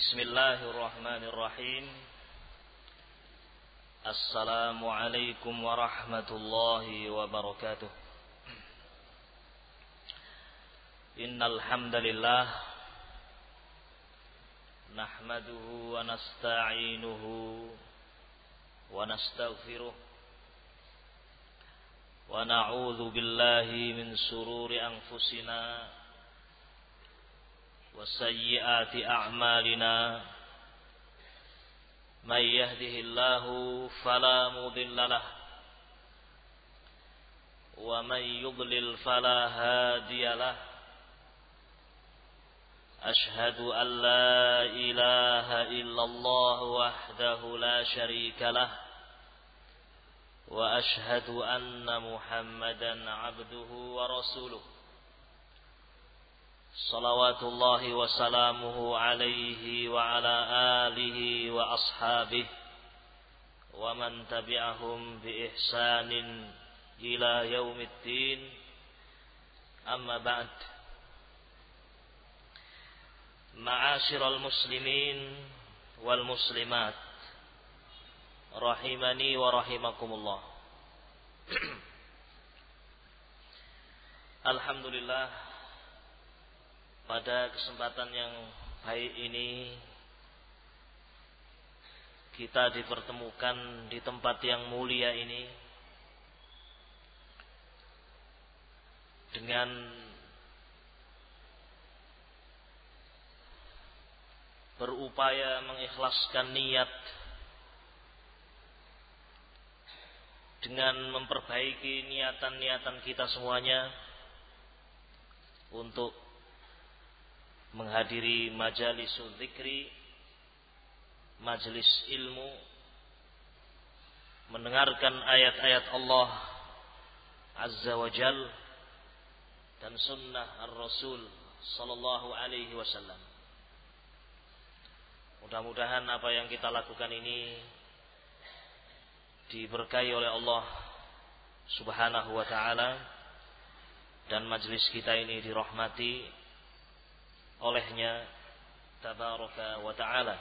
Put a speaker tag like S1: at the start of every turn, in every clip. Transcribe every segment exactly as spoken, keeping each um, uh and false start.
S1: Bismillahirrahmanirrahim. Assalamualaikum warahmatullahi wabarakatuh. Innal hamdalillah nahmaduhu wa nasta'inuhu wa nastaghfiruh wa na'udzu billahi min shururi anfusina wa sayyiati a'malina. Man yahdihillahu fala mudilla lahu wa man yudlil fala hadiya lahu. Ashhadu an la ilaha illallah wahdahu la syarika lah wa ashhadu anna Muhammadan abduhu wa rasuluh. Salawatullahi wa salamuhu alaihi wa ala alihi wa ashabihi wa man tabi'ahum bi ihsanin ila yaumiddin. Amma ba'd. Ma'asyiral muslimin wal muslimat rahimani wa rahimakumullah. Alhamdulillah, pada kesempatan yang baik ini kita dipertemukan di tempat yang mulia ini dengan berupaya mengikhlaskan niat, dengan memperbaiki niatan-niatan kita semuanya untuk menghadiri majalisul dzikri, majelis ilmu, mendengarkan ayat-ayat Allah Azza wa Jal dan sunnah Ar-Rasul sallallahu alaihi wasallam. Mudah-mudahan apa yang kita lakukan ini diberkahi oleh Allah Subhanahu wa taala dan majelis kita ini dirahmati olehnya tabaraka wa ta'ala.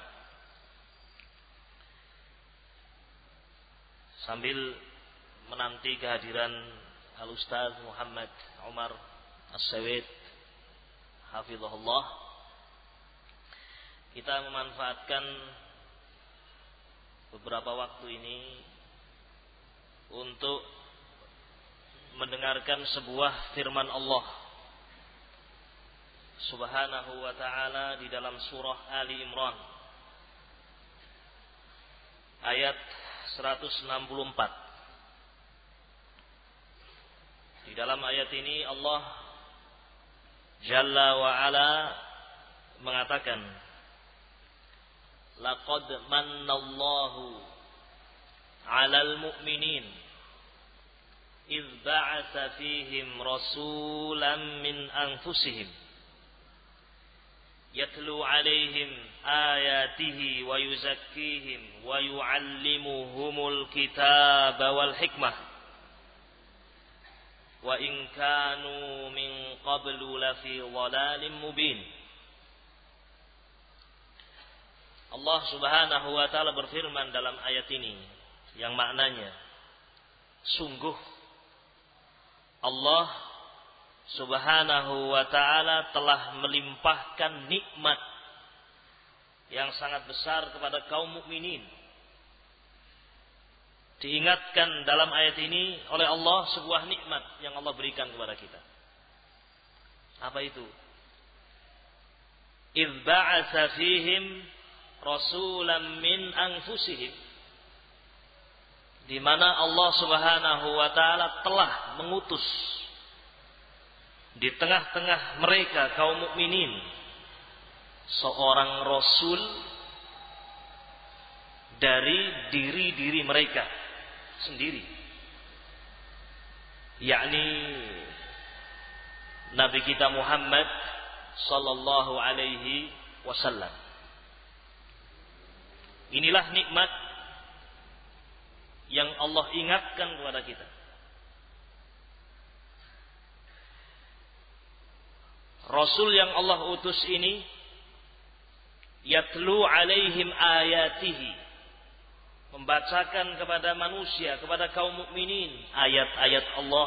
S1: Sambil menanti kehadiran Al-Ustaz Muhammad Umar As-Sawid hafizahullah, kita memanfaatkan beberapa waktu ini untuk mendengarkan sebuah firman Allah Subhanahu wa ta'ala di dalam surah Ali Imran ayat seratus enam puluh empat. Di dalam ayat ini Allah Jalla wa Ala mengatakan, laqad mannallahu 'alal mu'minin idz ba'atsa fihim rasulan min anfusihim yatlu alaihim ayatihi wa yuzakkihim wa yuallimuhumul kitaba wal hikmah wa in kanu min qablu lafi dhalalin mubin. Allah Subhanahu wa taala berfirman dalam ayat ini yang maknanya, sungguh Allah Subhanahu wa ta'ala telah melimpahkan nikmat yang sangat besar kepada kaum mukminin. Diingatkan dalam ayat ini oleh Allah sebuah nikmat yang Allah berikan kepada kita. Apa itu? Idz ba'atsa fihim rasulan min anfusihim, di mana Allah Subhanahu wa ta'ala telah mengutus di tengah-tengah mereka kaum mukminin seorang rasul dari diri-diri mereka sendiri, yakni Nabi kita Muhammad sallallahu alaihi wasallam. Inilah nikmat yang Allah ingatkan kepada kita. Rasul yang Allah utus ini yatlu alaihim ayatihi, membacakan kepada manusia, kepada kaum mukminin ayat-ayat Allah,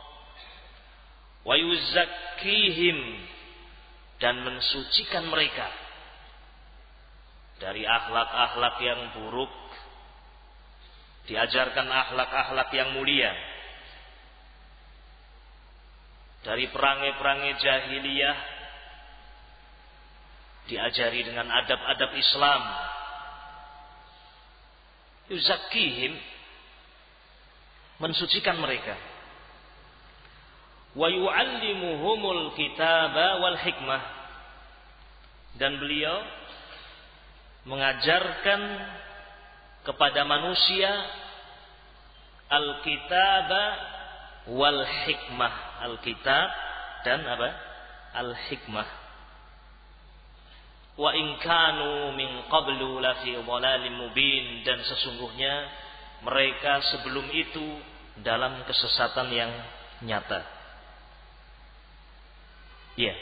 S1: wa yuzakkihim, dan mensucikan mereka dari akhlak-akhlak yang buruk, diajarkan akhlak-akhlak yang mulia, dari perangai-perangai jahiliyah diajari dengan adab-adab Islam. Yuzakkihim, mensucikan mereka. Wa yu'allimuhumul kitaba wal hikmah, dan beliau mengajarkan kepada manusia al-kitaba wal hikmah, al-kitab dan apa? Al-hikmah. Wa in kanu min qablu la fi dhalalin mubin, dan sesungguhnya mereka sebelum itu dalam kesesatan yang nyata. Ya.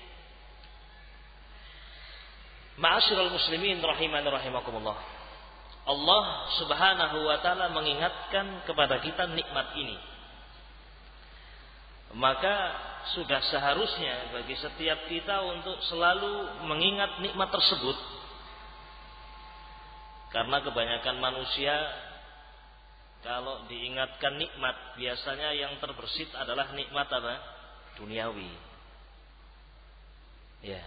S1: Ma'asyiral muslimin rahimani rahimakumullah. Allah Subhanahu wa taala mengingatkan kepada kita nikmat ini. Maka sudah seharusnya bagi setiap kita untuk selalu mengingat nikmat tersebut. Karena kebanyakan manusia kalau diingatkan nikmat, biasanya yang terbersit adalah nikmat apa? Duniawi. Ya.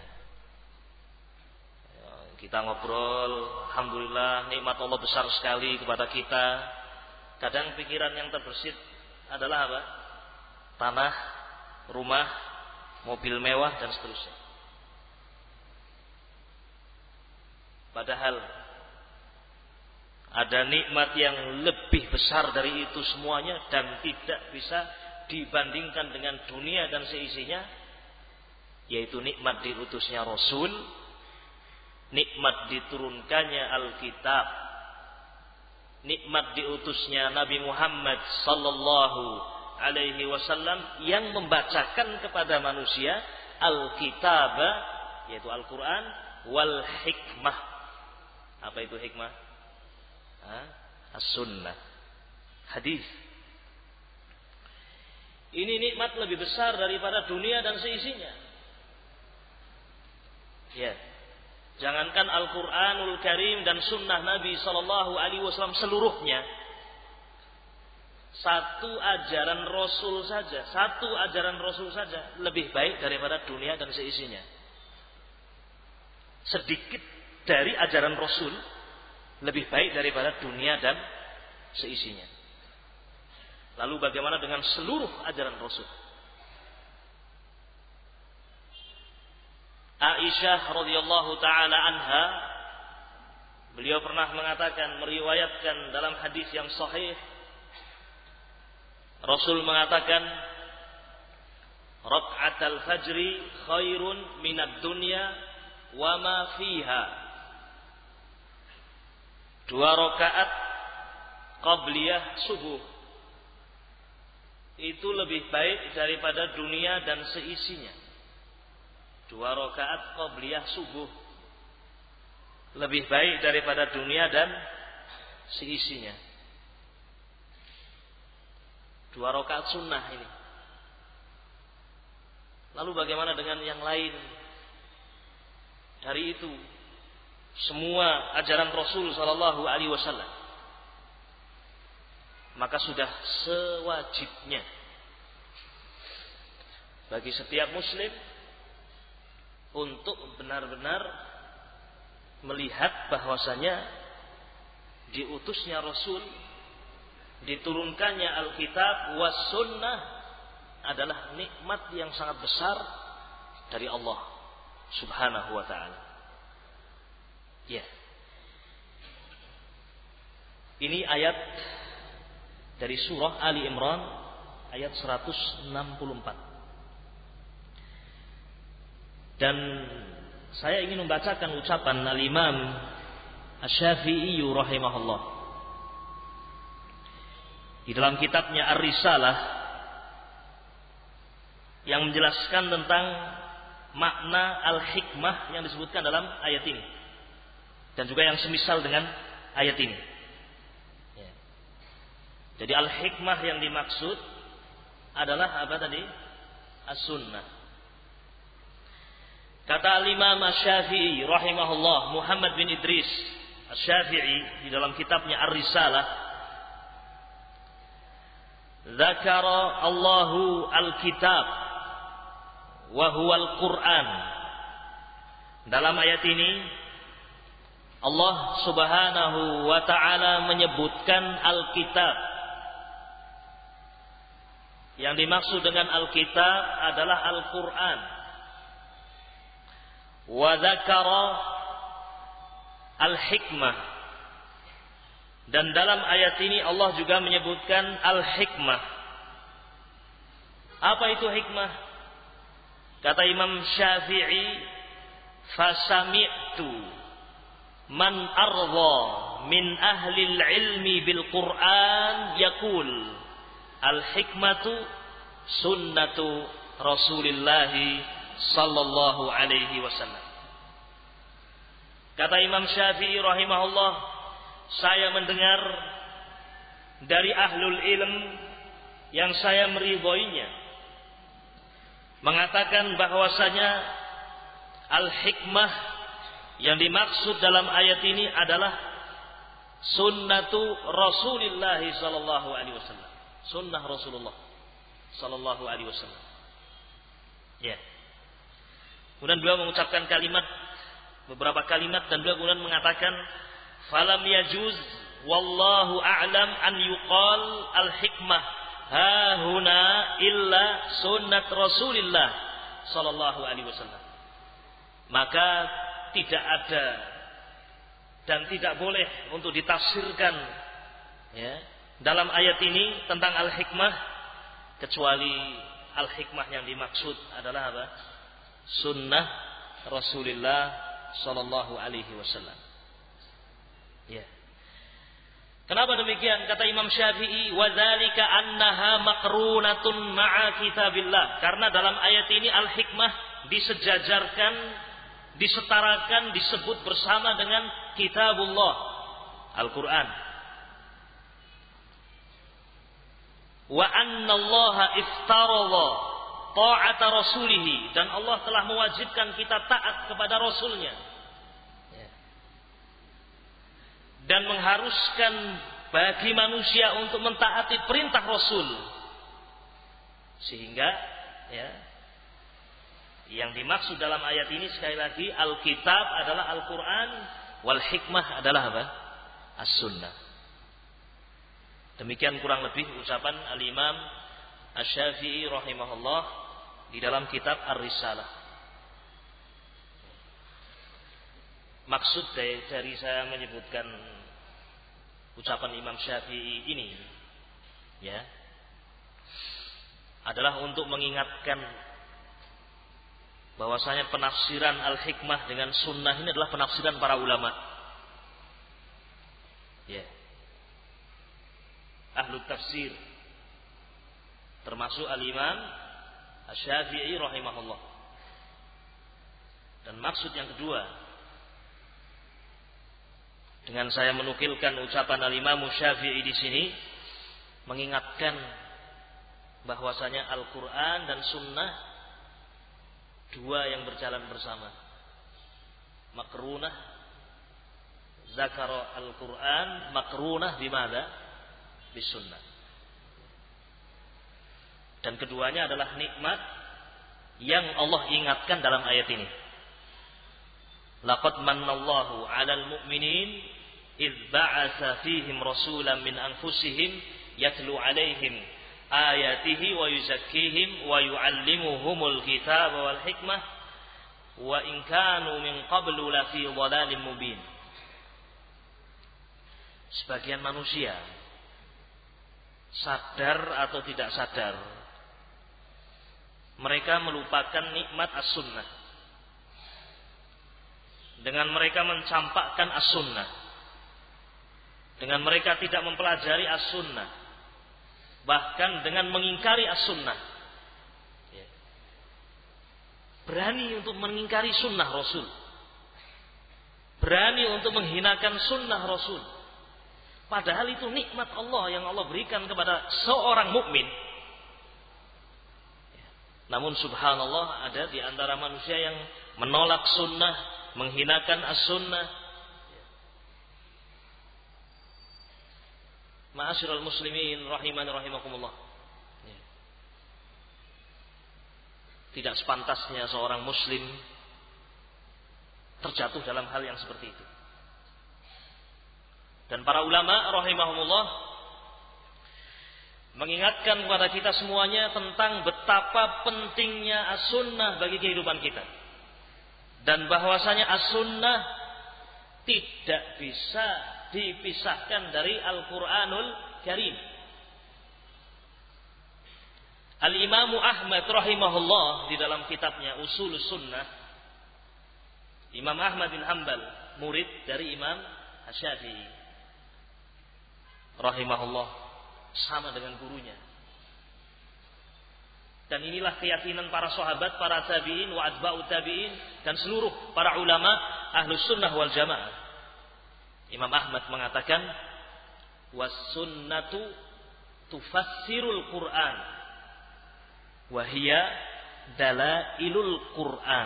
S1: Kita ngobrol, alhamdulillah nikmat Allah besar sekali kepada kita. Kadang pikiran yang terbersit adalah apa? Tanah, rumah, mobil mewah, dan seterusnya. Padahal ada nikmat yang lebih besar dari itu semuanya dan tidak bisa dibandingkan dengan dunia dan seisinya, yaitu nikmat diutusnya Rasul, nikmat diturunkannya Alkitab, nikmat diutusnya Nabi Muhammad sallallahu alaihi wasallam yang membacakan kepada manusia Alkitab, yaitu Al-Quran, wal hikmah. Apa itu hikmah? As-sunnah, hadis. Ini nikmat lebih besar daripada dunia dan seisinya. Ya. Jangankan Al-Quranul Karim dan sunnah Nabi sallallahu alaihi wasallam seluruhnya, satu ajaran Rasul saja, satu ajaran Rasul saja lebih baik daripada dunia dan seisinya. Sedikit dari ajaran Rasul lebih baik daripada dunia dan seisinya. Lalu bagaimana dengan seluruh ajaran Rasul? Aisyah radhiyallahu taala anha, beliau pernah mengatakan, meriwayatkan dalam hadis yang sahih, Rasul mengatakan, raka'atul fajri khairun minad dunya wa ma fiha. Dua rakaat qabliyah subuh itu lebih baik daripada dunia dan seisinya. Dua rakaat qabliyah subuh lebih baik daripada dunia dan seisinya. Dua rakaat sunnah ini. Lalu bagaimana dengan yang lain? Dari itu semua ajaran Rasul sallallahu alaihi wasallam, maka sudah sewajibnya bagi setiap muslim untuk benar-benar melihat bahwasanya diutusnya Rasul, diturunkannya Alkitab was sunnah adalah nikmat yang sangat besar dari Allah Subhanahu wa taala. Ya. Ini ayat dari surah Ali Imran ayat seratus enam puluh empat. Dan saya ingin membacakan ucapan Al-Imam Asy-Syafi'i rahimahullah. Di dalam kitabnya Ar-Risalah yang menjelaskan tentang makna al-hikmah yang disebutkan dalam ayat ini. dan juga yang semisal dengan ayat ini. Ya. Jadi al-hikmah yang dimaksud adalah apa tadi? As-sunnah. Kata al-Imam Asy-Syafi'i rahimahullah, Muhammad bin Idris Asy-Syafi'i di dalam kitabnya Ar-Risalah, "Dzakara Allahu al-kitab wa huwa al-Qur'an." Dalam ayat ini Allah Subhanahu wa taala menyebutkan Alkitab. Yang dimaksud dengan Alkitab adalah Al-Qur'an. Wa dzakara al-hikmah. Dan dalam ayat ini Allah juga menyebutkan al-hikmah. Apa itu hikmah? Kata Imam Syafi'i, "Fasami'tu man arda min ahli ilmi bil Qur'an yaqul al-hikmatu sunnatu Rasulillah sallallahu alaihi wasallam." Kata Imam Syafi'i rahimahullah, saya mendengar dari ahlul ilm yang saya meridhoinya mengatakan bahwasanya al-hikmah yang dimaksud dalam ayat ini adalah sunnatu Rasulillah sallallahu alaihi wasallam. Sunnah Rasulullah sallallahu alaihi wasallam. Ya. Kemudian beliau mengucapkan kalimat, beberapa kalimat, dan beliau kemudian mengatakan, "Falam yajuz wallahu a'lam an yuqal al-hikmah ha huna illa sunnat Rasulillah sallallahu alaihi wasallam." Maka tidak ada dan tidak boleh untuk ditafsirkan ya dalam ayat ini tentang al-hikmah kecuali al-hikmah yang dimaksud adalah apa? Sunnah Rasulullah sallallahu alaihi wasallam. Ya. Kenapa demikian? Kata Imam Syafi'i, "Wa dzalika annaha maqrunatun ma'a kitabillah." Karena dalam ayat ini al-hikmah disejajarkan, disetarakan, disebut bersama dengan kitabullah, Al-Quran. Wa anna Allah iftaradha ta'ata rasulihi, dan Allah telah mewajibkan kita taat kepada Rasulnya dan mengharuskan bagi manusia untuk mentaati perintah Rasul. Sehingga ya, yang dimaksud dalam ayat ini sekali lagi Alkitab adalah Al-Quran, wal hikmah adalah apa? As-Sunnah. Demikian kurang lebih ucapan Al-Imam Asy-Syafi'i rahimahullah di dalam kitab Ar-Risalah. Maksud dari, dari saya menyebutkan ucapan Imam Syafi'i ini ya adalah untuk mengingatkan bahwasanya penafsiran al-hikmah dengan sunnah ini adalah penafsiran para ulama. Ya. Ahlu tafsir termasuk al-Imam Asy-Syafi'i rahimahullah. Dan maksud yang kedua dengan saya menukilkan ucapan al-Imam Syafi'i di sini mengingatkan bahwasanya Al-Qur'an dan sunnah dua yang berjalan bersama. Makrunah, zakara al-Quran, makrunah bimada? Bisunnah. Dan keduanya adalah nikmat yang Allah ingatkan dalam ayat ini. Laqad mannallahu 'alal mu'minin idz ba'atsa fihim rasulan min anfusihim yatlu 'alaihim ayatihi wa yuzakkihim wa yu'allimuhumul kitaba wal hikmah wa in kanu min qablu lafi dhalalin mubin. Sebagian manusia sadar atau tidak sadar mereka melupakan nikmat as-sunnah dengan mereka mencampakkan as-sunnah, dengan mereka tidak mempelajari as-sunnah, bahkan dengan mengingkari as-sunnah. Ya. Berani untuk mengingkari sunnah Rasul. berani untuk menghinakan sunnah Rasul. Padahal itu nikmat Allah yang Allah berikan kepada seorang mukmin. Namun subhanallah, ada di antara manusia yang menolak sunnah, menghinakan as-sunnah. Ma'asyiral muslimin rahimani rahimakumullah. Tidak sepantasnya seorang muslim terjatuh dalam hal yang seperti itu. Dan para ulama rahimahumullah mengingatkan kepada kita semuanya tentang betapa pentingnya as-sunnah bagi kehidupan kita. Dan bahwasanya as-sunnah tidak bisa dipisahkan dari Al-Qur'anul Karim. Al-Imam Ahmad rahimahullah di dalam kitabnya Ushulus Sunnah, Imam Ahmad bin Hanbal, murid dari Imam Asy-Syafi'i rahimahullah, sama dengan gurunya. Dan inilah keyakinan para sahabat, para tabi'in wa atba'ut tabi'in, dan seluruh para ulama Ahlus Sunnah wal Jamaah. Imam Ahmad mengatakan, was sunnatu tufassirul Qur'an wahia dalailul Qur'an.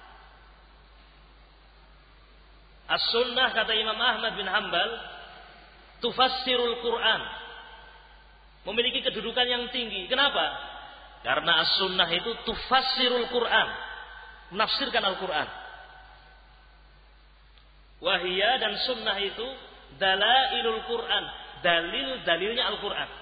S1: As-sunnah, kata Imam Ahmad bin Hanbal, tufassirul Qur'an, memiliki kedudukan yang tinggi. Kenapa? Karena as-sunnah itu tufassirul Qur'an, menafsirkan Al-Qur'an. Wahia, dan sunnah itu dalailul Qur'an, dalil-dalilnya Al-Qur'an.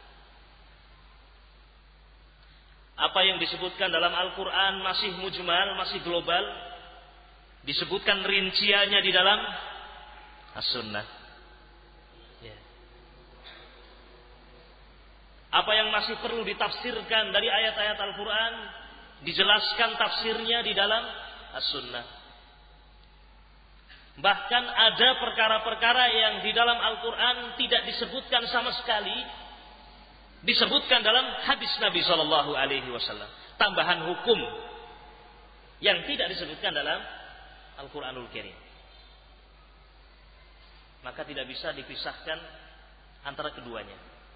S1: Apa yang disebutkan dalam Al-Quran masih mujmal, masih global, disebutkan rinciannya di dalam As-Sunnah. Ya. Apa yang masih perlu ditafsirkan dari ayat-ayat Al-Quran, dijelaskan tafsirnya di dalam As-Sunnah. Bahkan ada perkara-perkara yang di dalam Al-Quran tidak disebutkan sama sekali, disebutkan dalam hadis Nabi Shallallahu Alaihi Wasallam, tambahan hukum yang tidak disebutkan dalam Al-Quranul Karim. Maka tidak bisa dipisahkan antara keduanya.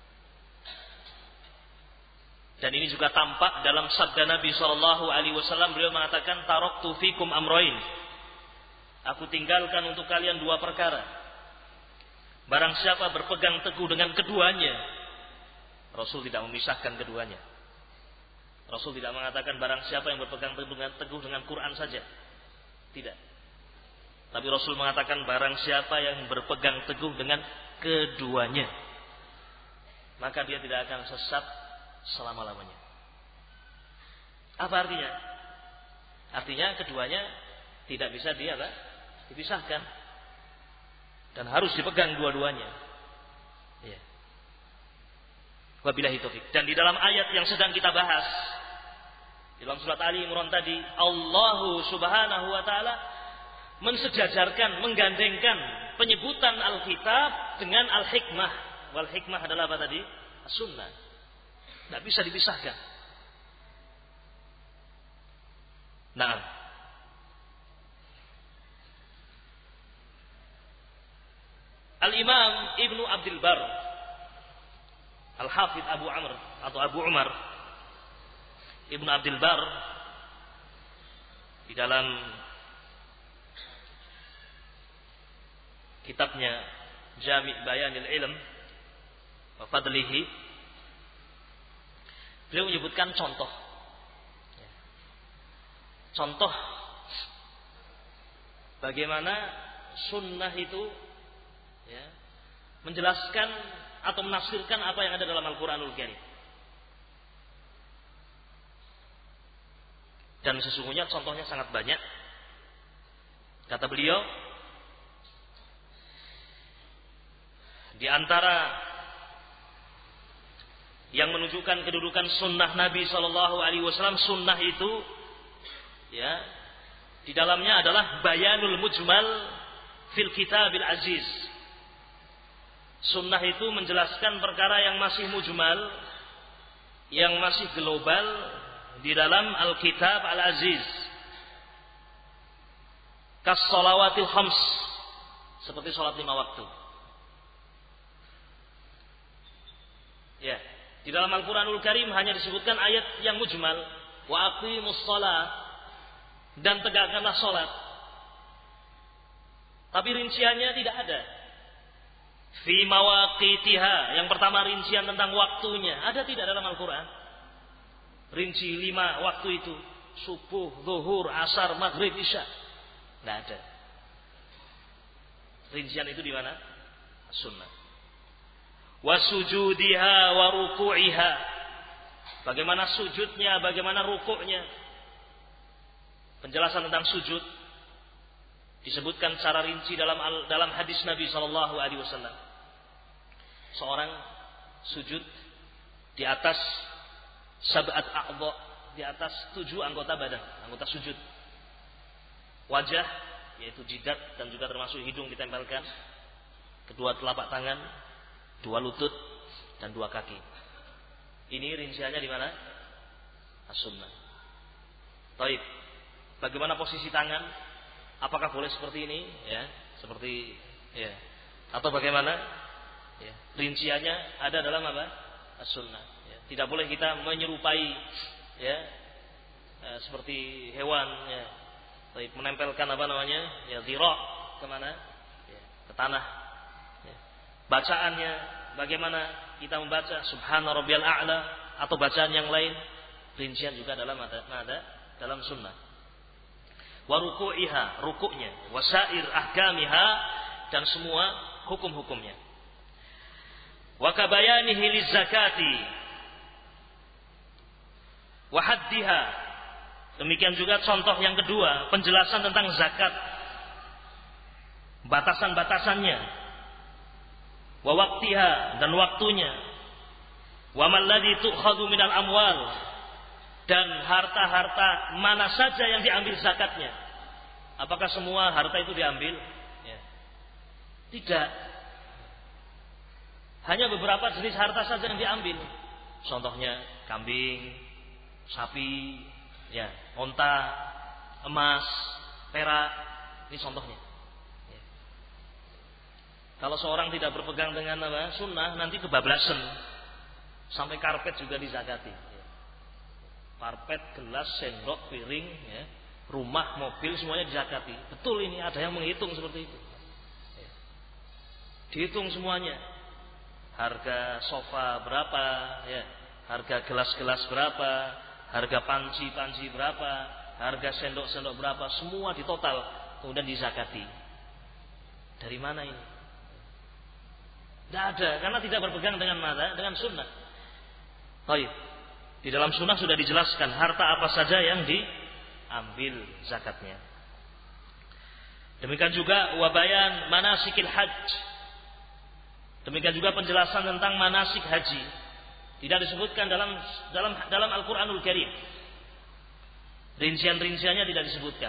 S1: Dan ini juga tampak dalam sabda Nabi Shallallahu Alaihi Wasallam. Beliau mengatakan, taraktu fikum amroin, aku tinggalkan untuk kalian dua perkara. Barang siapa berpegang teguh dengan keduanya, Rasul tidak memisahkan keduanya. Rasul tidak mengatakan barang siapa yang berpegang teguh dengan, teguh dengan Quran saja. Tidak. Tapi Rasul mengatakan barang siapa yang berpegang teguh dengan keduanya, maka dia tidak akan sesat selama-lamanya. Apa artinya? Artinya keduanya tidak bisa dia apa? dipisahkan. Dan harus dipegang dua-duanya. Ya. Wabillahi taufik. Dan di dalam ayat yang sedang kita bahas, di dalam surat Ali Imran tadi, Allah Subhanahu wa taala mensejajarkan, menggandengkan penyebutan Alkitab dengan Al-Hikmah. Wal hikmah adalah apa tadi? As-Sunnah. Tidak bisa dipisahkan. Nah, Al-Imam Ibnu Abdul Bar Al-Hafidh Abu Amr atau Abu Umar Ibnu Abdul Bar di dalam kitabnya Jami' Bayanil Ilm wa Fadlihi, beliau menyebutkan contoh contoh bagaimana sunnah itu ya, menjelaskan atau menafsirkan apa yang ada dalam Al-Quranul Karim. Dan sesungguhnya contohnya sangat banyak. Kata beliau, di antara yang menunjukkan kedudukan sunnah Nabi Shallallahu Alaihi Wasallam, sunnah itu, ya, di dalamnya adalah bayanul mujmal fil kitabil aziz. Sunnah itu menjelaskan perkara yang masih mujmal, yang masih global di dalam Alkitab Al-Aziz. Kas shalawatil khams, seperti salat lima waktu. Ya, di dalam Al-Qur'anul Karim hanya disebutkan ayat yang mujmal, wa aqimus shalah, dan tegakkanlah salat. Tapi rinciannya tidak ada. Fi mawaqitiha, yang pertama rincian tentang waktunya, ada tidak dalam Al-Qur'an? Rinci lima waktu itu, subuh, zuhur, asar, maghrib, isya. Tidak ada. Rincian itu di mana? Sunnah. Wa sujudiha wa ruku'iha. Bagaimana sujudnya, bagaimana rukuknya. Penjelasan tentang sujud disebutkan secara rinci dalam dalam hadis Nabi sallallahu alaihi wasallam. Seorang sujud di atas sab'at a'dha, di atas tujuh anggota badan, anggota sujud. Wajah, yaitu jidat dan juga termasuk hidung ditempelkan, kedua telapak tangan, dua lutut dan dua kaki. Ini rinciannya di mana? As-sunnah. Taib. Bagaimana posisi tangan? Apakah boleh seperti ini? Ya, seperti ya. Atau bagaimana? Ya. Rinciannya ada dalam apa? As-sunnah. Ya. Tidak boleh kita menyerupai ya eh, seperti hewan ya. Taib, menempelkan apa namanya? Ya, dhira' kemana? Ya, ke tanah. Ya. Bacaannya bagaimana kita membaca subhana rabbiyal a'la atau bacaan yang lain, rincian juga dalam ada, ada dalam sunnah. Wa ruku'iha, rukuknya, wasair ahkamiha, dan semua hukum-hukumnya. Wa kabayanihi lizakati wa haddiha. Demikian juga contoh yang kedua, penjelasan tentang zakat, batasan-batasannya, wa waqtiha, dan waktunya, wa mal ladzi tu'khadhu minal amwal, dan harta-harta mana saja yang diambil zakatnya. Apakah semua harta itu diambil? Ya. Tidak. Hanya beberapa jenis harta saja yang diambil. Contohnya kambing, sapi, ya, onta, emas, perak. Ini contohnya. Ya. Kalau seorang tidak berpegang dengan apa? Sunnah, nanti kebablasan. Sampai karpet juga dizakati. Ya. Karpet, gelas, sendok, piring, ya, rumah, mobil, semuanya dizakati. Betul ini, ada yang menghitung seperti itu. Ya. Dihitung semuanya. Harga sofa berapa, ya, harga gelas-gelas berapa, harga panci-panci berapa, harga sendok-sendok berapa, semua ditotal, kemudian dizakati. Dari mana ini? Tidak ada, karena tidak berpegang dengan mana? Dengan sunnah. Baik. Di dalam sunnah sudah dijelaskan harta apa saja yang diambil zakatnya. Demikian juga wabayan manasikil hajj. Demikian juga penjelasan tentang manasik haji. Tidak disebutkan dalam dalam dalam Al-Qur'anul Karim. Rincian-rinciannya tidak disebutkan.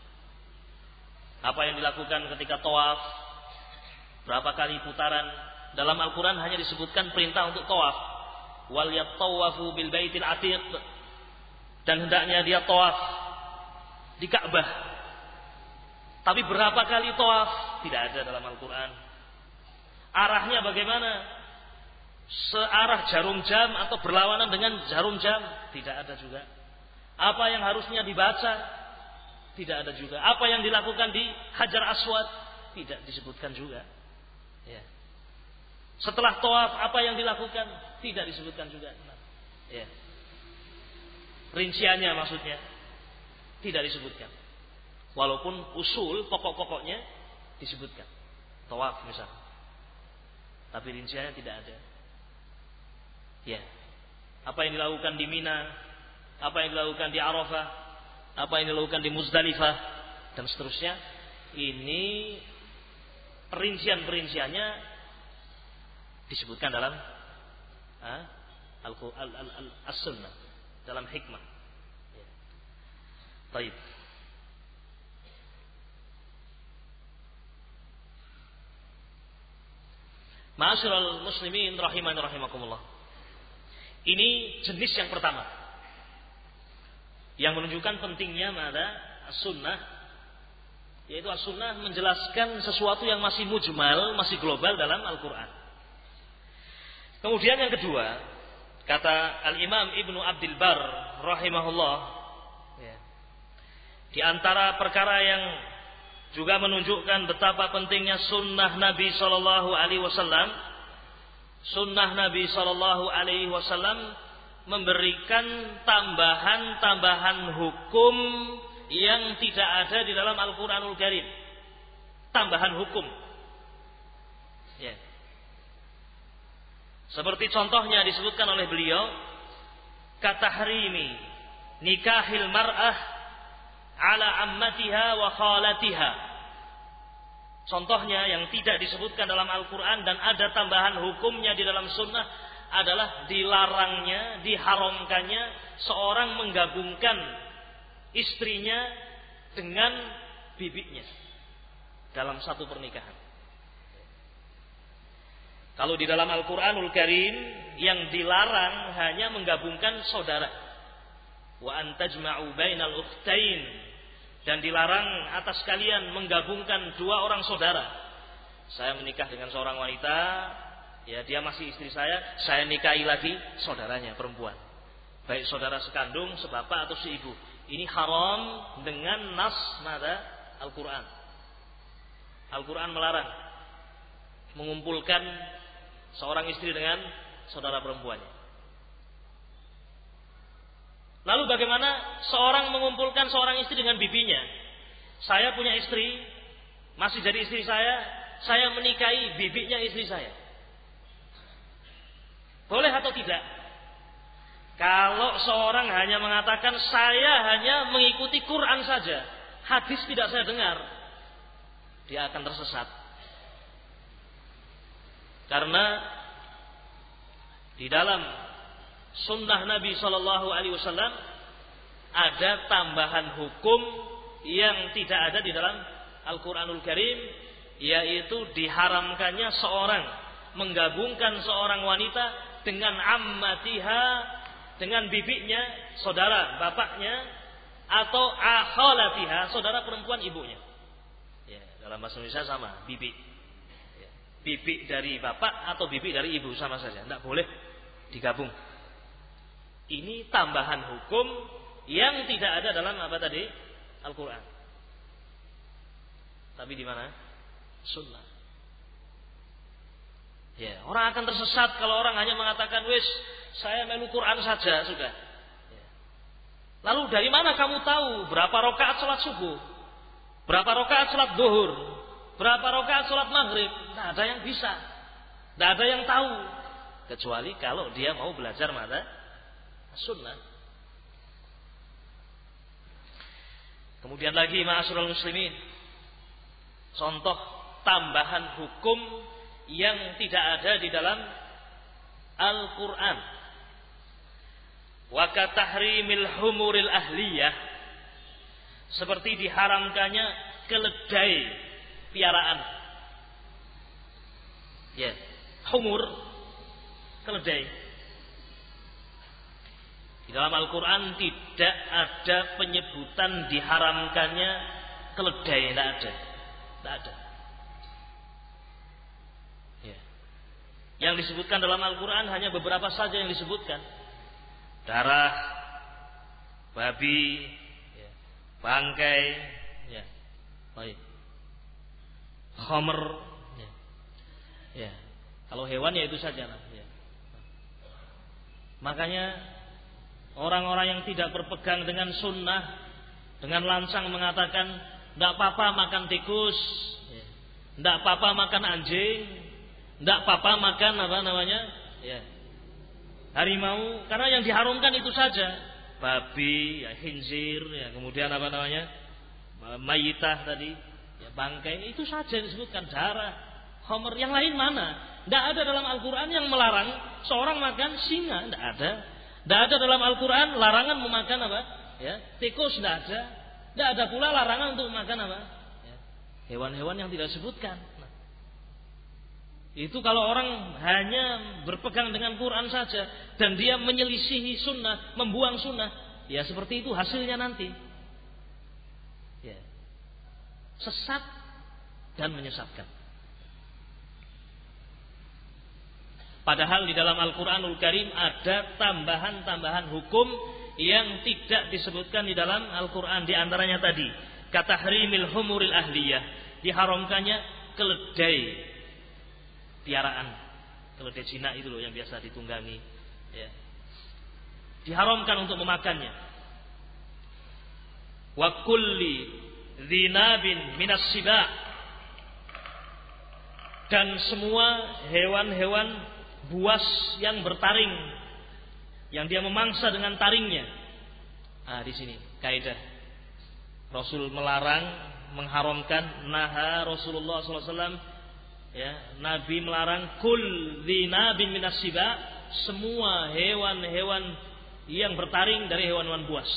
S1: Apa yang dilakukan ketika tawaf, berapa kali putaran. Dalam Al-Qur'an hanya disebutkan perintah untuk tawaf. Wal yattawafu bil baitil atiq, dan hendaknya dia tawaf di Ka'bah. Tapi berapa kali tawaf tidak ada dalam Al-Qur'an. Arahnya bagaimana? Searah jarum jam atau berlawanan dengan jarum jam? Tidak ada juga. Apa yang harusnya dibaca? Tidak ada juga. Apa yang dilakukan di Hajar Aswad? Tidak disebutkan juga. Ya. Setelah tawaf apa yang dilakukan? Tidak disebutkan juga. Ya. Rinciannya maksudnya tidak disebutkan. Walaupun usul pokok-pokoknya disebutkan. Tawaf misalnya. Tapi rinciannya tidak ada. Ya. Apa yang dilakukan di Mina, apa yang dilakukan di Arafah, apa yang dilakukan di Muzdalifah, dan seterusnya. Ini perincian-perinciannya disebutkan dalam ah, Al-Sunnah, dalam hikmah. Ya. Baik. Ma'asyiral muslimin rahimani rahimakumullah. Ini jenis yang pertama yang menunjukkan pentingnya mana as-sunnah Yaitu as-sunnah menjelaskan sesuatu yang masih mujmal, masih global dalam Al-Quran. Kemudian yang kedua, kata Al-Imam Ibnu Abdul Bar rahimahullah, ya, di antara perkara yang juga menunjukkan betapa pentingnya sunnah Nabi Sallallahu Alaihi Wasallam, sunnah Nabi Sallallahu Alaihi Wasallam memberikan tambahan-tambahan hukum yang tidak ada di dalam Al-Quranul Karim. Tambahan hukum, ya. Seperti contohnya disebutkan oleh beliau, katahrimi nikahil mar'ah ala ammatiha wa khalatiha. Contohnya yang tidak disebutkan dalam Al-Quran dan ada tambahan hukumnya di dalam sunnah adalah dilarangnya, diharamkannya seorang menggabungkan istrinya dengan bibinya dalam satu pernikahan. Kalau di dalam Al-Quranul Karim yang dilarang hanya menggabungkan saudara. Wa antajma'u bainal ukhtain, dan dilarang atas kalian menggabungkan dua orang saudara. Saya menikah dengan seorang wanita, ya dia masih istri saya, saya nikahi lagi saudaranya perempuan. Baik saudara sekandung, sebapak atau seibu. Ini haram dengan nas nada Al-Quran. Al-Quran melarang mengumpulkan seorang istri dengan saudara perempuannya. Lalu bagaimana seorang mengumpulkan seorang istri dengan bibinya? Saya punya istri, masih jadi istri saya, saya menikahi bibinya istri saya. Boleh atau tidak? Kalau seorang hanya mengatakan saya hanya mengikuti Quran saja, hadis tidak saya dengar, dia akan tersesat. Karena di dalam sunnah Nabi Sallallahu Alaihi Wasallam ada tambahan hukum yang tidak ada di dalam Al-Quranul Karim, yaitu diharamkannya seorang menggabungkan seorang wanita dengan ammatiha, dengan bibinya, saudara bapaknya, atau akhalatiha, saudara perempuan ibunya. Ya, dalam bahasa Indonesia sama, bibi. Ya, bibi dari bapak atau bibi dari ibu sama saja, tidak boleh digabung. Ini tambahan hukum yang tidak ada dalam apa tadi? Al-Quran. Tapi di mana? Sunnah. Ya, orang akan tersesat kalau orang hanya mengatakan, wis, saya melu Quran saja sudah. Ya. Lalu dari mana kamu tahu berapa rakaat salat subuh? Berapa rakaat salat zuhur? Berapa rakaat salat maghrib? Tidak ada yang bisa. Tidak ada yang tahu. Kecuali kalau dia mau belajar mana? Sunnah. Kemudian lagi ma'asyiral muslimin, contoh tambahan hukum yang tidak ada di dalam Al-Quran. Wa katahrimil humuril ahliyah, seperti diharamkannya keledai piaraan. Ya, humur, keledai. Di dalam Al-Quran tidak ada penyebutan diharamkannya keledai, tidak ada, tidak ada. Ya. Yang disebutkan dalam Al-Quran hanya beberapa saja yang disebutkan: darah, babi, ya, bangkai, ya, baik, khamr, ya. Ya. Kalau hewan ya itu saja. Ya. Makanya orang-orang yang tidak berpegang dengan sunnah dengan lancang mengatakan tidak apa-apa makan tikus, tidak apa-apa makan anjing, tidak apa-apa makan apa namanya, ya, harimau, karena yang diharamkan itu saja, babi, ya, khinzir, ya, kemudian apa namanya, mayitah tadi, ya, bangkai, itu saja yang disebutkan, darah, khamr, yang lain mana? Tidak ada dalam Al-Quran yang melarang seorang makan singa, tidak ada. Tidak ada dalam Al-Quran larangan memakan apa? Ya, tikus, tidak ada. Tidak ada pula larangan untuk makan apa? Ya, hewan-hewan yang tidak disebutkan. Nah, itu kalau orang hanya berpegang dengan Quran saja dan dia menyelisihi sunnah, membuang sunnah, ya seperti itu hasilnya nanti. Ya.
S2: sesat dan menyesatkan. Padahal di dalam Al-Quranul Karim ada tambahan-tambahan hukum yang tidak disebutkan di dalam Al-Quran. Di antaranya tadi kata tahrimil humuril ahliyah, diharamkannya keledai piaraan, keledai Cina itu loh yang biasa ditunggangi, ya. Diharamkan untuk memakannya. Wa kulli dzinabin minas siba, dan semua hewan-hewan buas yang bertaring, yang dia memangsa dengan taringnya. Ah, di sini kaidah Rasul melarang, mengharamkan, naha Rasulullah sallallahu alaihi wasallam, ya, Nabi melarang kul dzinabin minas siba, semua hewan-hewan yang bertaring dari hewan-hewan buas.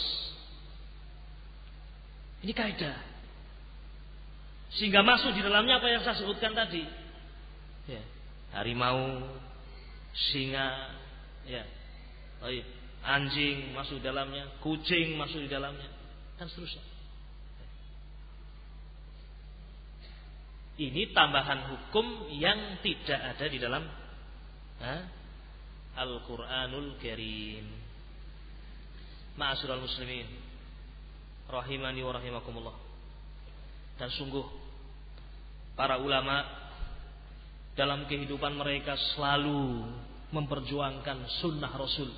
S2: Ini kaidah. Sehingga masuk di dalamnya apa yang saya sebutkan tadi. Ya, harimau, singa, ya, anjing masuk di dalamnya, kucing masuk di dalamnya, dan seterusnya. Ini tambahan hukum yang tidak ada di dalam ha, Al-Quranul Karim. Ma'asyiral muslimin rahimani wa rahimakumullah. Dan sungguh para ulama dalam kehidupan mereka selalu memperjuangkan sunnah Rasul.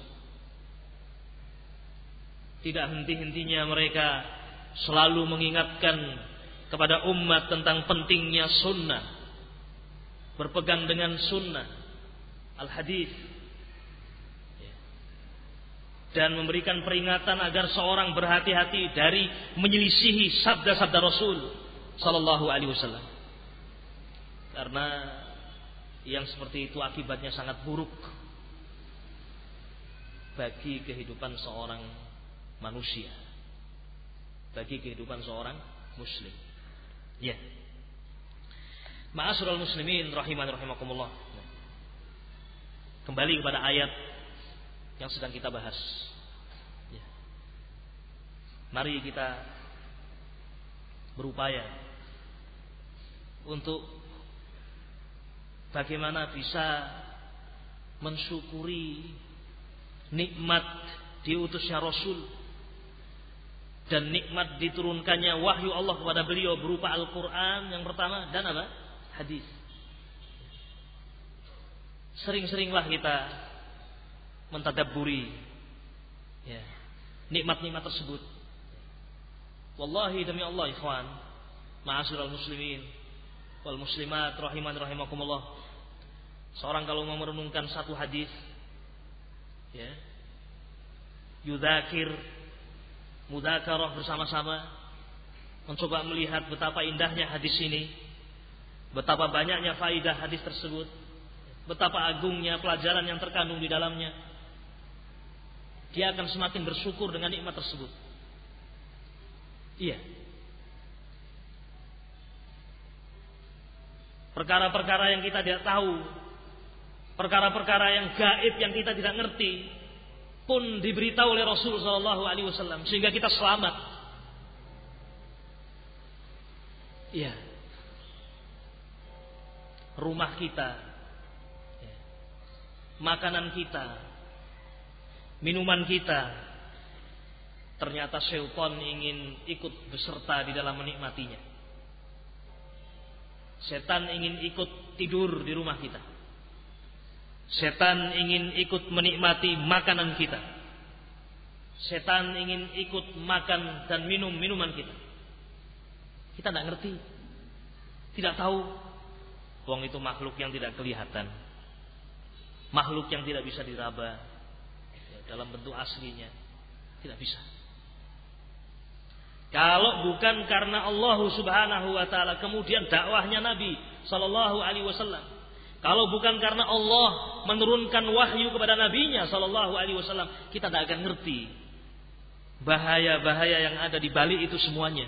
S2: Tidak henti-hentinya mereka selalu mengingatkan kepada umat tentang pentingnya sunnah, berpegang dengan sunnah al-hadis, dan memberikan peringatan agar seorang berhati-hati dari menyelisihi sabda-sabda Rasul sallallahu alaihi wasallam. Karena yang seperti itu akibatnya sangat buruk bagi kehidupan seorang manusia, bagi kehidupan seorang muslim. Ya. Ma'asyiral muslimin rahiman rahimakumullah. Kembali kepada ayat yang sedang kita bahas. Ya. Mari kita berupaya untuk bagaimana bisa mensyukuri nikmat diutusnya Rasul dan nikmat diturunkannya wahyu Allah kepada beliau berupa Al-Quran yang pertama, dan apa? Hadis. Sering-seringlah kita mentadabburi, ya, nikmat-nikmat tersebut. Wallahi demi Allah ikhwan, ma'asyiral muslimin wal muslimat rahiman rahimakumullah, seorang kalau mau merenungkan satu hadis, ya, yudzakir, mudzakarah bersama-sama, mencoba melihat betapa indahnya hadis ini, betapa banyaknya faidah hadis tersebut, betapa agungnya pelajaran yang terkandung di dalamnya, dia akan semakin bersyukur dengan nikmat tersebut. Iya. Perkara-perkara yang kita tidak tahu, perkara-perkara yang gaib yang kita tidak ngerti, pun diberitahu oleh Rasul sallallahu alaihi wasallam sehingga kita selamat. Iya. Rumah kita, ya, makanan kita, minuman kita, ternyata syaitan ingin ikut beserta di dalam menikmatinya. Setan ingin ikut tidur di rumah kita. Setan ingin ikut menikmati makanan kita. Setan ingin ikut makan dan minum minuman kita. Kita tidak ngerti, tidak tahu. Wong itu makhluk yang tidak kelihatan, makhluk yang tidak bisa diraba, ya, dalam bentuk aslinya tidak bisa. Kalau bukan karena Allah Subhanahu wa taala, kemudian dakwahnya Nabi sallallahu alaihi wasallam, kalau bukan karena Allah menurunkan wahyu kepada nabinya sallallahu alaihi wasallam, kita tidak akan ngerti bahaya-bahaya yang ada di balik itu semuanya.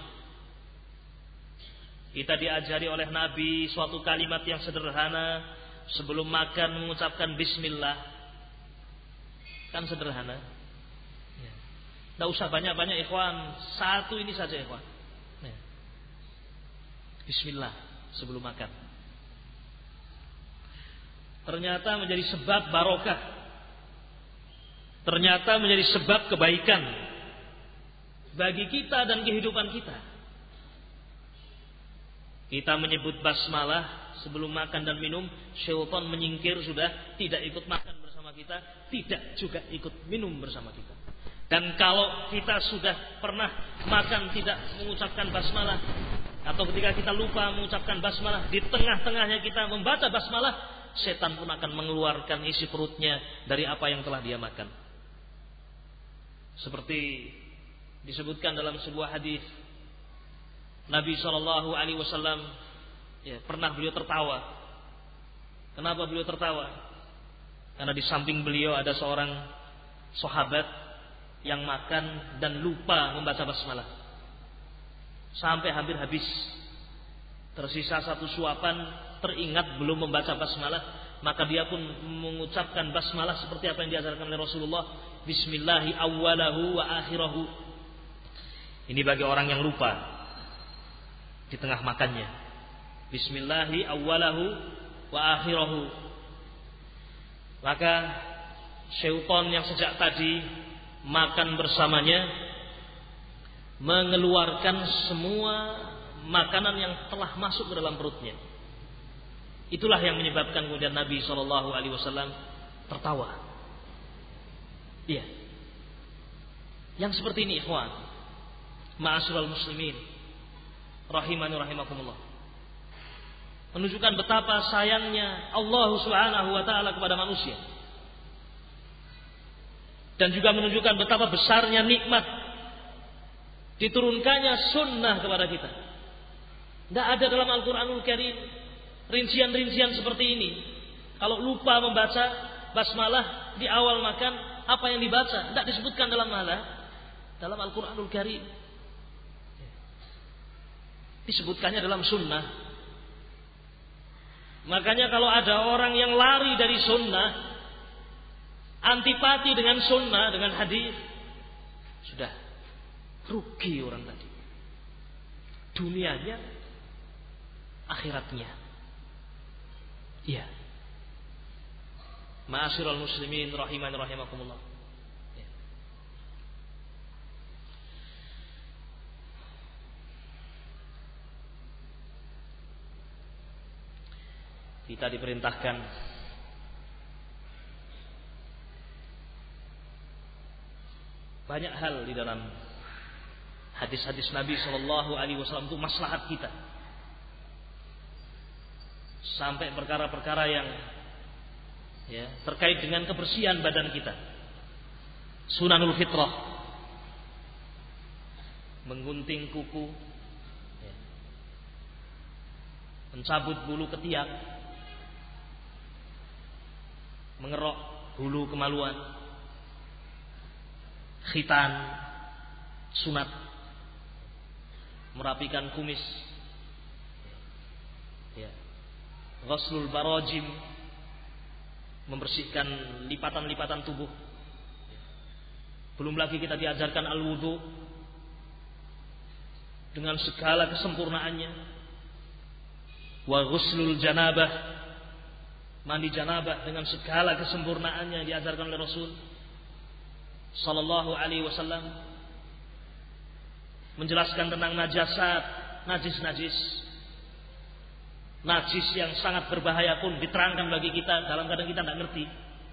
S2: Kita diajari oleh Nabi suatu kalimat yang sederhana, sebelum makan mengucapkan bismillah. Kan sederhana. Tidak usah banyak-banyak ikhwan, satu ini saja ikhwan. Bismillah sebelum makan. Ternyata menjadi sebab barokah. Ternyata menjadi sebab kebaikan bagi kita dan kehidupan kita. Kita menyebut basmalah sebelum makan dan minum, syaitan menyingkir, sudah tidak ikut makan bersama kita, tidak juga ikut minum bersama kita. Dan kalau kita sudah pernah makan tidak mengucapkan basmalah, atau ketika kita lupa mengucapkan basmalah, di tengah-tengahnya kita membaca basmalah, setan pun akan mengeluarkan isi perutnya dari apa yang telah dia makan. Seperti disebutkan dalam sebuah hadis, Nabi shallallahu alaihi wasallam ya, pernah beliau tertawa. Kenapa beliau tertawa? Karena di samping beliau ada seorang sahabat yang makan dan lupa membaca basmalah sampai hampir habis. Tersisa satu suapan, teringat belum membaca basmalah, maka dia pun mengucapkan basmalah seperti apa yang diajarkan oleh Rasulullah, Bismillahi awwalahu wa akhirahu. Ini bagi orang yang lupa di tengah makannya. Bismillahi awwalahu wa akhirahu. Maka syaitan yang sejak tadi makan bersamanya mengeluarkan semua makanan yang telah masuk ke dalam perutnya. Itulah yang menyebabkan kemudian Nabi shallallahu alaihi wasallam tertawa. Iya. Yang seperti ini, ikhwan, ma'asyiral muslimin, rahimani rahimakumullah, menunjukkan betapa sayangnya Allah Subhanahu wa taala kepada manusia. Dan juga menunjukkan betapa besarnya nikmat diturunkannya sunnah kepada kita. Tidak ada dalam Al-Quranul Karim rincian-rincian seperti ini. Kalau lupa membaca basmalah di awal makan, apa yang dibaca? Tidak disebutkan dalam mana? Dalam Al-Quranul Karim. Disebutkannya dalam sunnah. Makanya kalau ada orang yang lari dari sunnah, antipati dengan sunnah, dengan hadis, sudah rugi orang tadi. Dunianya, akhiratnya. Iya. Ma'asyiral muslimin rahimani rahimakumullah. Ya. Kita diperintahkan banyak hal di dalam hadis-hadis Nabi shallallahu alaihi wasallam itu maslahat kita. Sampai perkara-perkara yang ya, terkait dengan kebersihan badan kita. Sunanul fitrah, menggunting kuku, ya, mencabut bulu ketiak, mengerok bulu kemaluan, khitan, sunat, merapikan kumis, ya, ghuslul barajim, membersihkan lipatan-lipatan tubuh. Belum lagi kita diajarkan al-wudu dengan segala kesempurnaannya. Wa ghuslul janabah, mandi janabah dengan segala kesempurnaannya yang diajarkan oleh Rasul sallallahu alaihi wasallam. Menjelaskan tentang najasat, najis-najis, najis yang sangat berbahaya pun diterangkan bagi kita dalam keadaan kita tidak ngerti.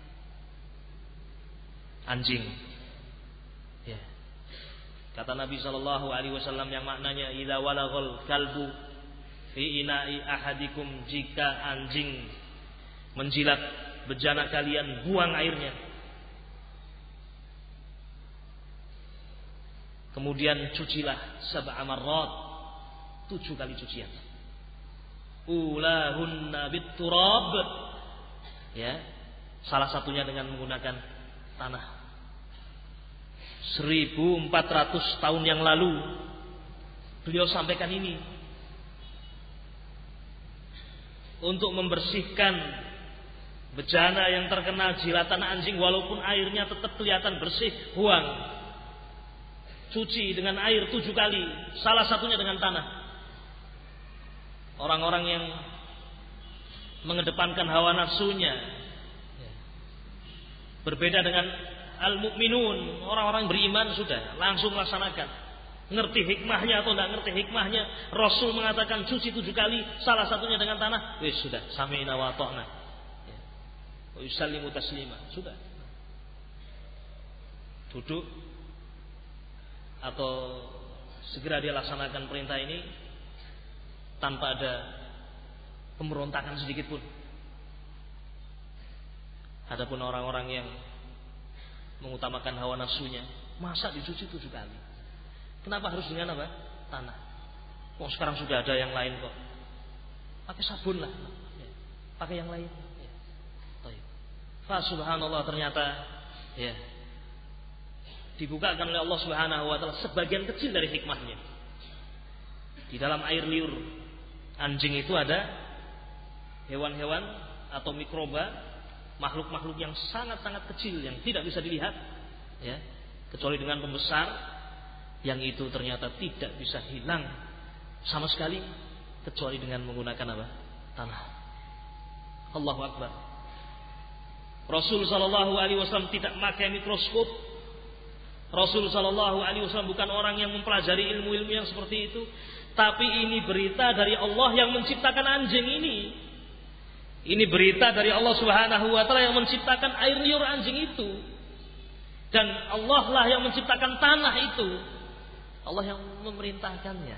S2: Anjing, ya. Kata Nabi shallallahu alaihi wasallam yang maknanya idza walaghal kalbu fi ina'i ahadikum, jika anjing menjilat bejana kalian, buang airnya. Kemudian cucilah sab'a marrat, tujuh kali cucian. Ulahunna bitturab, ya, salah satunya dengan menggunakan tanah. seribu empat ratus tahun yang lalu beliau sampaikan ini untuk membersihkan bejana yang terkena jilatan anjing, walaupun airnya tetap kelihatan bersih, buang, cuci dengan air tujuh kali, salah satunya dengan tanah. orang-orang yang mengedepankan hawa nafsunya. Berbeda dengan al-mu'minun, orang-orang beriman sudah langsung laksanakan. Ngerti hikmahnya atau tidak ngerti hikmahnya, Rasul mengatakan cuci tujuh kali, salah satunya dengan tanah, wis sudah, sami'na wa ata'na. Wa yusallimu taslima, sudah. Duduk atau segera dia laksanakan perintah ini tanpa ada pemberontakan sedikit pun. Adapun orang-orang yang mengutamakan hawa nafsunya, masa dicuci tujuh kali? Kenapa harus dengan apa? Tanah. Oh, sekarang sudah ada yang lain kok. Pakai sabun lah. Ya. Pakai yang lain. Ya. Fa subhanallah, ternyata ya dibukakan oleh Allah Subhanahu wa taala sebagian kecil dari hikmahnya. Di dalam air liur anjing itu ada hewan-hewan atau mikroba, makhluk-makhluk yang sangat-sangat kecil yang tidak bisa dilihat, ya, kecuali dengan pembesar, yang itu ternyata tidak bisa hilang sama sekali kecuali dengan menggunakan apa? Tanah. Allahu Akbar. Rasul sallallahu alaihi wasallam tidak pakai mikroskop. Rasul sallallahu alaihi wasallam bukan orang yang mempelajari ilmu-ilmu yang seperti itu, tapi ini berita dari Allah yang menciptakan anjing ini. Ini berita dari Allah Subhanahu wa taala yang menciptakan air liur anjing itu. Dan Allah lah yang menciptakan tanah itu. Allah yang memerintahkannya.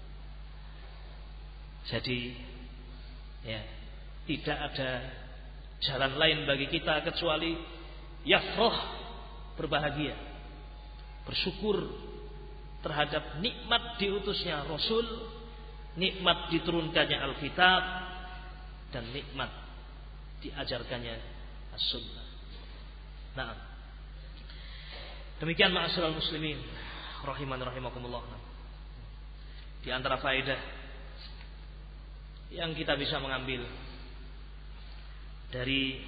S2: Jadi ya, tidak ada jalan lain bagi kita kecuali yafrah, berbahagia, bersyukur terhadap nikmat diutusnya Rasul, nikmat diturunkannya Alkitab, dan nikmat diajarkannya As-Sunnah. Nah, demikian ma'asyiral muslimin rahiman rahimakumullah. Di antara faedah yang kita bisa mengambil dari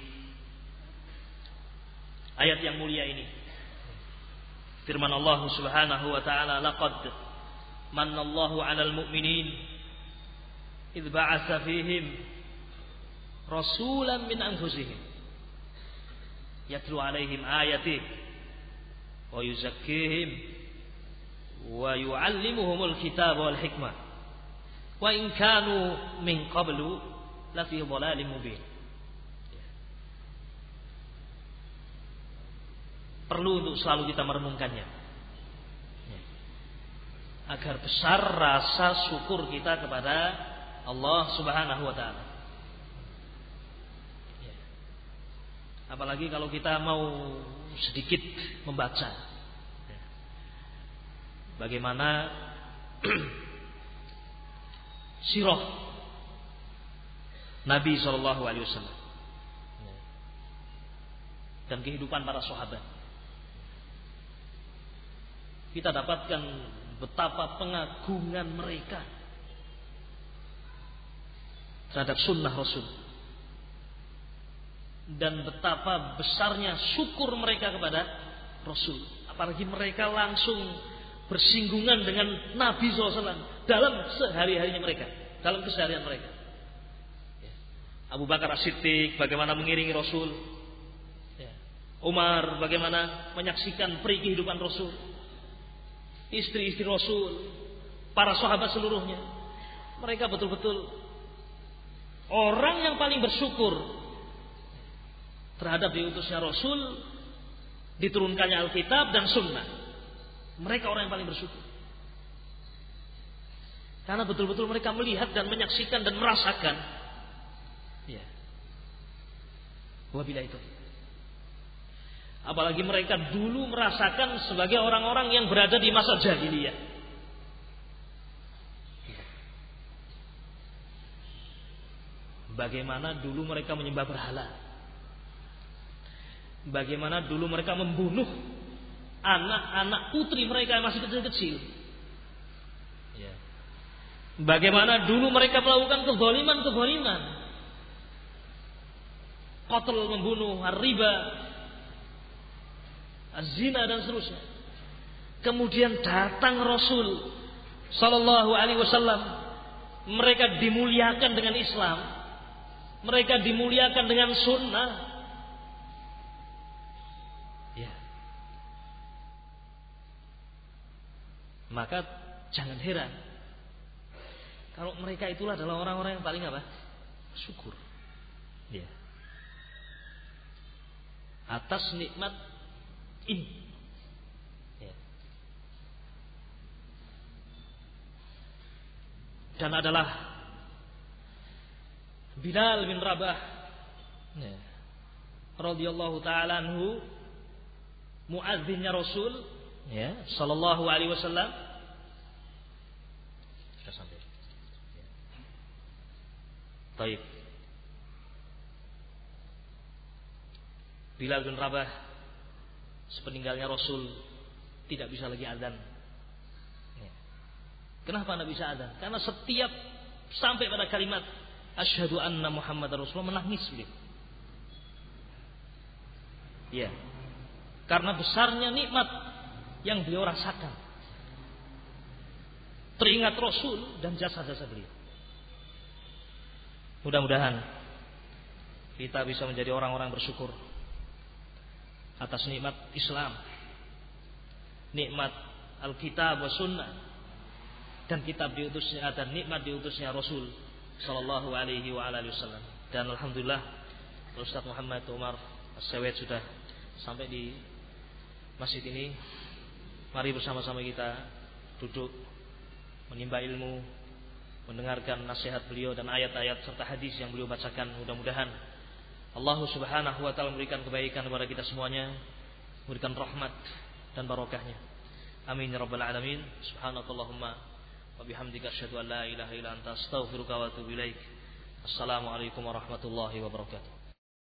S2: ayat yang mulia ini, firman Allah Subhanahu wa taala, laqad manallahu 'alal mu'minin idz ba'atsa fihim rasulan min anfusihim yatlu 'alaihim ayatihi wa yuzakkihim wa yu'allimuhumul kitaba wal hikmah wa in kanu min qablu lafi dhalalin mubin. Perlu untuk selalu kita merenungkannya agar besar rasa syukur kita kepada Allah Subhanahu wa taala. Apalagi kalau kita mau sedikit membaca bagaimana sirah Nabi Shallallahu Alaihi Wasallam dan kehidupan para sahabat, kita dapatkan betapa pengagungan mereka terhadap sunnah Rasul dan betapa besarnya syukur mereka kepada Rasul. Apalagi mereka langsung bersinggungan dengan Nabi shallallahu alaihi wasallam dalam sehari-harinya mereka, dalam keseharian mereka. Abu Bakar As-Siddiq bagaimana mengiringi Rasul, Umar bagaimana menyaksikan peri kehidupan Rasul, istri-istri Rasul, para sahabat seluruhnya. Mereka betul-betul orang yang paling bersyukur terhadap diutusnya Rasul, diturunkannya Alkitab dan Sunnah. Mereka orang yang paling bersyukur karena betul-betul mereka melihat dan menyaksikan dan merasakan. Ya, wabillahi itu. Apalagi mereka dulu merasakan sebagai orang-orang yang berada di masa jahiliyah. Bagaimana dulu mereka menyembah berhala, bagaimana dulu mereka membunuh anak-anak putri mereka yang masih kecil-kecil. Bagaimana dulu mereka melakukan kezaliman-kezaliman, qatl, membunuh, riba, zina dan seterusnya. Kemudian datang Rasul Sallallahu Alaihi Wasallam mereka dimuliakan dengan Islam, mereka dimuliakan dengan sunnah. Ya. Maka jangan heran kalau mereka itulah adalah orang-orang yang paling apa? Syukur. Ya. Atas nikmat ini. Ya. Dan adalah Bilal bin Rabah, ya, radhiyallahu taala anhu, muadzinnya Rasul, ya, sallallahu alaihi wasallam. Sudah sampai. Ya. Baik. Bilal bin Rabah sepeninggalnya Rasul tidak bisa lagi azan. Ya. Kenapa tidak bisa azan? Karena setiap sampai pada kalimat asyhadu anna Muhammadar Rasulullah menangis beliau. Ya. Karena besarnya nikmat yang beliau rasakan. Teringat Rasul dan jasa-jasa beliau. Mudah-mudahan kita bisa menjadi orang-orang bersyukur atas nikmat Islam, nikmat Alkitab wa Sunnah, dan kitab diutusnya dan nikmat diutusnya Rasul sallallahu alaihi wa alihi wasallam. Dan alhamdulillah Ustaz Muhammad Umar As-Sawed sudah sampai di masjid ini. Mari bersama-sama kita duduk menimba ilmu, mendengarkan nasihat beliau dan ayat-ayat serta hadis yang beliau bacakan. Mudah-mudahan Allah Subhanahu wa taala memberikan kebaikan kepada kita semuanya, memberikan rahmat dan barokahnya. Amin ya rabbal alamin. Subhanakallahumma wa bihamdika asyhadu an la ilaha illa anta astaghfiruka wa atubu ilaik. Assalamualaikum warahmatullahi wabarakatuh.